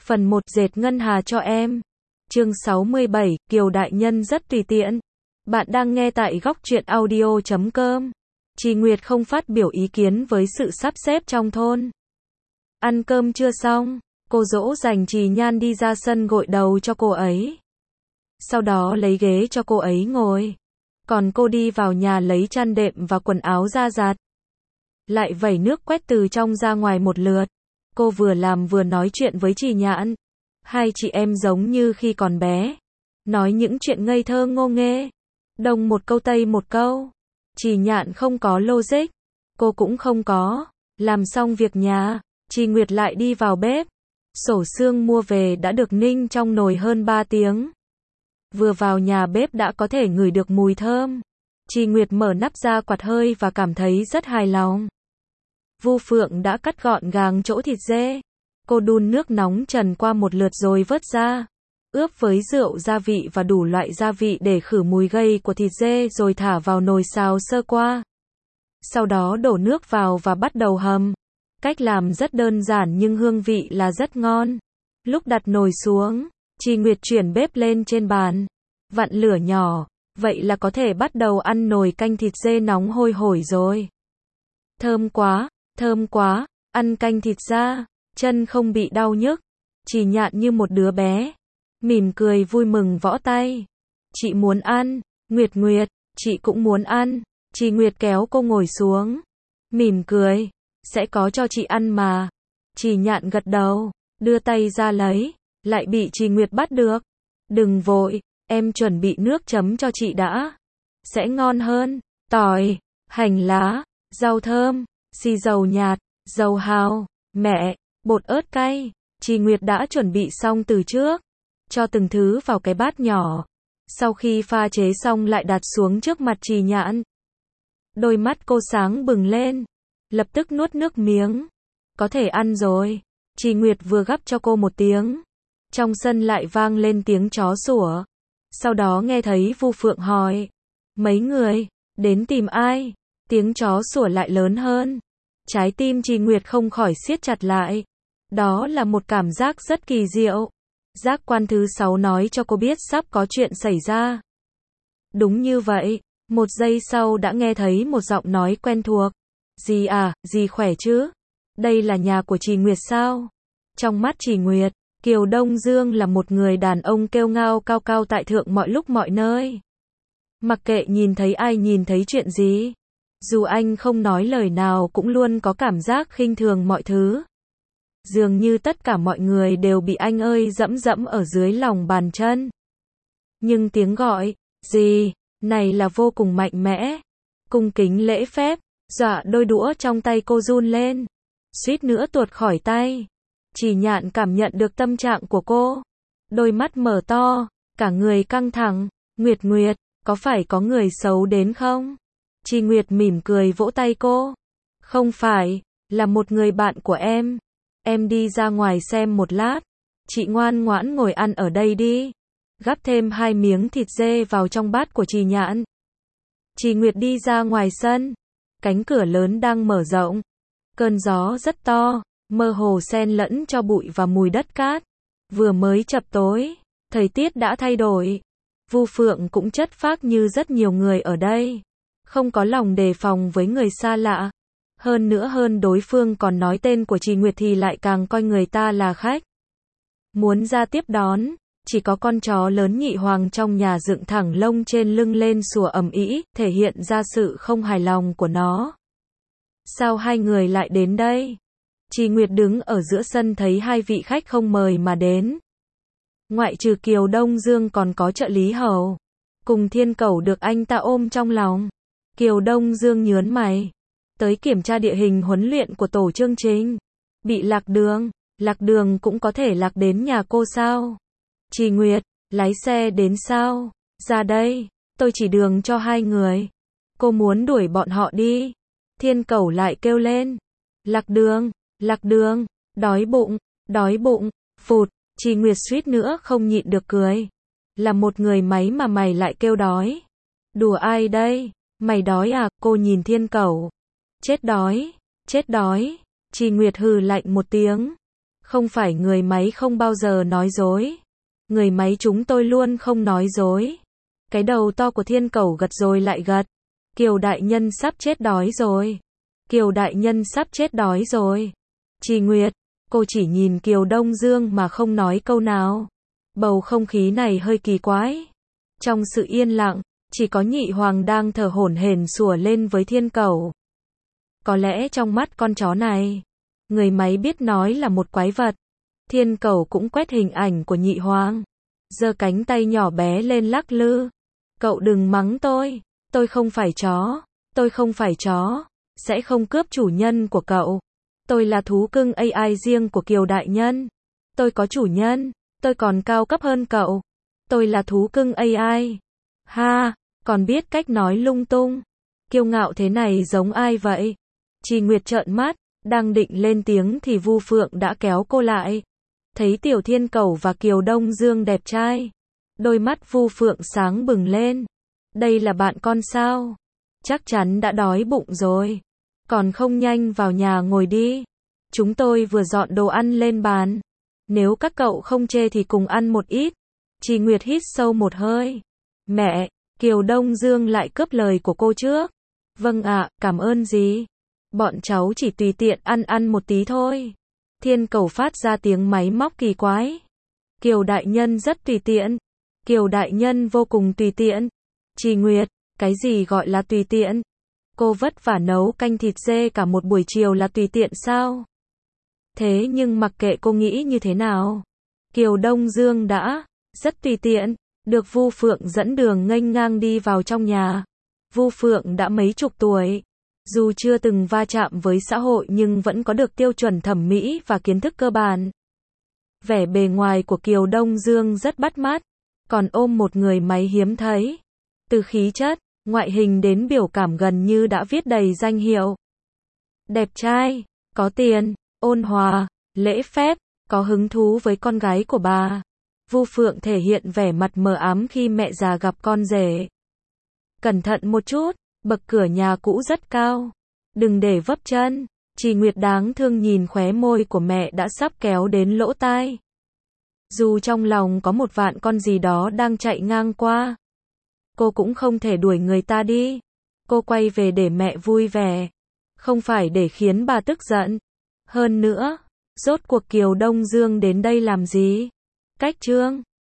Phần 1 dệt ngân hà cho em. Chương 67, Kiều đại nhân rất tùy tiện. Bạn đang nghe tại góc truyện audio.com. Chị Nguyệt không phát biểu ý kiến với sự sắp xếp trong thôn. Ăn cơm chưa xong, cô dỗ dành Trì Nhan đi ra sân gội đầu cho cô ấy. Sau đó lấy ghế cho cô ấy ngồi. Còn cô đi vào nhà lấy chăn đệm và quần áo ra giặt. Lại vẩy nước quét từ trong ra ngoài một lượt. Cô vừa làm vừa nói chuyện với Trì Nhạn. Hai chị em giống như khi còn bé. Nói những chuyện ngây thơ ngô nghê. Đông một câu tây một câu. Trì Nhạn không có logic. Cô cũng không có. Làm xong việc nhà, Trì Nguyệt lại đi vào bếp. Sổ xương mua về đã được ninh trong nồi hơn 3 tiếng. Vừa vào nhà bếp đã có thể ngửi được mùi thơm. Trì Nguyệt mở nắp ra quạt hơi và cảm thấy rất hài lòng. Vu Phượng đã cắt gọn gàng chỗ thịt dê. Cô đun nước nóng trần qua một lượt rồi vớt ra. Ướp với rượu gia vị và đủ loại gia vị để khử mùi gây của thịt dê rồi thả vào nồi xào sơ qua. Sau đó đổ nước vào và bắt đầu hầm. Cách làm rất đơn giản nhưng hương vị là rất ngon. Lúc đặt nồi xuống, Trì Nguyệt chuyển bếp lên trên bàn. Vặn lửa nhỏ, vậy là có thể bắt đầu ăn nồi canh thịt dê nóng hôi hổi rồi. Thơm quá, ăn canh thịt da, chân không bị đau nhức. Trì Nhạn như một đứa bé, mỉm cười vui mừng võ tay. Chị muốn ăn, Nguyệt, chị cũng muốn ăn. Trì Nguyệt kéo cô ngồi xuống, mỉm cười, sẽ có cho chị ăn mà. Trì Nhạn gật đầu, đưa tay ra lấy, lại bị Trì Nguyệt bắt được. Đừng vội, em chuẩn bị nước chấm cho chị đã. Sẽ ngon hơn, tỏi, hành lá, rau thơm, xì dầu nhạt, dầu hào, mẹ, bột ớt cay. Trì Nguyệt đã chuẩn bị xong từ trước. Cho từng thứ vào cái bát nhỏ. Sau khi pha chế xong lại đặt xuống trước mặt Trì Nhạn. Đôi mắt cô sáng bừng lên. Lập tức nuốt nước miếng. Có thể ăn rồi. Trì Nguyệt vừa gắp cho cô một tiếng. Trong sân lại vang lên tiếng chó sủa. Sau đó nghe thấy Vu Phượng hỏi. Mấy người, đến tìm ai? Tiếng chó sủa lại lớn hơn. Trái tim Trì Nguyệt không khỏi siết chặt lại. Đó là một cảm giác rất kỳ diệu. Giác quan thứ 6 nói cho cô biết sắp có chuyện xảy ra. Đúng như vậy, một giây sau đã nghe thấy một giọng nói quen thuộc. Dì à, dì khỏe chứ? Đây là nhà của Trì Nguyệt sao? Trong mắt Trì Nguyệt, Kiều Đông Dương là một người đàn ông kiêu ngạo cao cao tại thượng mọi lúc mọi nơi. Mặc kệ nhìn thấy ai nhìn thấy chuyện gì. Dù anh không nói lời nào cũng luôn có cảm giác khinh thường mọi thứ. Dường như tất cả mọi người đều bị anh ơi dẫm dẫm ở dưới lòng bàn chân. Nhưng tiếng gọi, gì, này là vô cùng mạnh mẽ. Cung kính lễ phép, dọa đôi đũa trong tay cô run lên. Suýt nữa tuột khỏi tay. Trì Nhạn cảm nhận được tâm trạng của cô. Đôi mắt mở to, cả người căng thẳng. Nguyệt, có phải có người xấu đến không? Trì Nguyệt mỉm cười vỗ tay cô. Không phải, là một người bạn của em. Em đi ra ngoài xem một lát. Chị ngoan ngoãn ngồi ăn ở đây đi. Gắp thêm 2 miếng thịt dê vào trong bát của Trì Nhạn. Trì Nguyệt đi ra ngoài sân. Cánh cửa lớn đang mở rộng. Cơn gió rất to, mơ hồ xen lẫn cho bụi và mùi đất cát. Vừa mới chập tối, thời tiết đã thay đổi. Vu Phượng cũng chất phác như rất nhiều người ở đây. Không có lòng đề phòng với người xa lạ. Hơn nữa đối phương còn nói tên của Trì Nguyệt thì lại càng coi người ta là khách. Muốn ra tiếp đón, chỉ có con chó lớn Nhị Hoàng trong nhà dựng thẳng lông trên lưng lên sủa ầm ĩ, thể hiện ra sự không hài lòng của nó. Sao hai người lại đến đây? Trì Nguyệt đứng ở giữa sân thấy hai vị khách không mời mà đến. Ngoại trừ Kiều Đông Dương còn có trợ lý Hầu. Cùng Thiên Cẩu được anh ta ôm trong lòng. Kiều Đông Dương nhớn mày. Tới kiểm tra địa hình huấn luyện của tổ chương trình. Bị lạc đường cũng có thể lạc đến nhà cô sao? Trì Nguyệt, lái xe đến sao? Ra đây, tôi chỉ đường cho hai người. Cô muốn đuổi bọn họ đi. Thiên Cẩu lại kêu lên. Lạc đường, đói bụng, phụt, Trì Nguyệt suýt nữa không nhịn được cười. Là một người máy mà mày lại kêu đói. Đùa ai đây? Mày đói à? Cô nhìn Thiên Cẩu. Chết đói. Trì Nguyệt hừ lạnh một tiếng. Không phải người máy không bao giờ nói dối. Người máy chúng tôi luôn không nói dối. Cái đầu to của Thiên Cẩu gật rồi lại gật. Kiều đại nhân sắp chết đói rồi. Kiều đại nhân sắp chết đói rồi. Trì Nguyệt, cô chỉ nhìn Kiều Đông Dương mà không nói câu nào. Bầu không khí này hơi kỳ quái. Trong sự yên lặng, chỉ có Nhị Hoàng đang thở hổn hển sủa lên với Thiên Cẩu. Có lẽ trong mắt con chó này, người máy biết nói là một quái vật. Thiên Cẩu cũng quét hình ảnh của Nhị Hoàng, giơ cánh tay nhỏ bé lên lắc lư. Cậu đừng mắng tôi không phải chó, tôi không phải chó, sẽ không cướp chủ nhân của cậu. Tôi là thú cưng AI riêng của Kiều đại nhân. Tôi có chủ nhân, tôi còn cao cấp hơn cậu. Tôi là thú cưng AI. Ha, còn biết cách nói lung tung. Kiêu ngạo thế này giống ai vậy? Trì Nguyệt trợn mắt, đang định lên tiếng thì Vu Phượng đã kéo cô lại. Thấy Tiểu Thiên Cẩu và Kiều Đông Dương đẹp trai, đôi mắt Vu Phượng sáng bừng lên. Đây là bạn con sao? Chắc chắn đã đói bụng rồi. Còn không nhanh vào nhà ngồi đi. Chúng tôi vừa dọn đồ ăn lên bàn. Nếu các cậu không chê thì cùng ăn một ít. Trì Nguyệt hít sâu một hơi. Mẹ, Kiều Đông Dương lại cướp lời của cô trước. Vâng ạ, cảm ơn gì? Bọn cháu chỉ tùy tiện ăn một tí thôi. Thiên Cẩu phát ra tiếng máy móc kỳ quái. Kiều đại nhân rất tùy tiện. Kiều đại nhân vô cùng tùy tiện. Trì Nguyệt, cái gì gọi là tùy tiện? Cô vất vả nấu canh thịt dê cả một buổi chiều là tùy tiện sao? Thế nhưng mặc kệ cô nghĩ như thế nào, Kiều Đông Dương đã rất tùy tiện, được Vu Phượng dẫn đường nghênh ngang đi vào trong nhà. Vu Phượng đã mấy chục tuổi, dù chưa từng va chạm với xã hội nhưng vẫn có được tiêu chuẩn thẩm mỹ và kiến thức cơ bản. Vẻ bề ngoài của Kiều Đông Dương rất bắt mắt, còn ôm một người máy hiếm thấy. Từ khí chất, ngoại hình đến biểu cảm gần như đã viết đầy danh hiệu. Đẹp trai, có tiền, ôn hòa, lễ phép, có hứng thú với con gái của bà. Vu Phượng thể hiện vẻ mặt mờ ám khi mẹ già gặp con rể. Cẩn thận một chút, bậc cửa nhà cũ rất cao. Đừng để vấp chân. Trì Nguyệt đáng thương nhìn khóe môi của mẹ đã sắp kéo đến lỗ tai. Dù trong lòng có một vạn con gì đó đang chạy ngang qua, cô cũng không thể đuổi người ta đi. Cô quay về để mẹ vui vẻ, không phải để khiến bà tức giận. Hơn nữa, rốt cuộc Kiều Đông Dương đến đây làm gì? Cách chương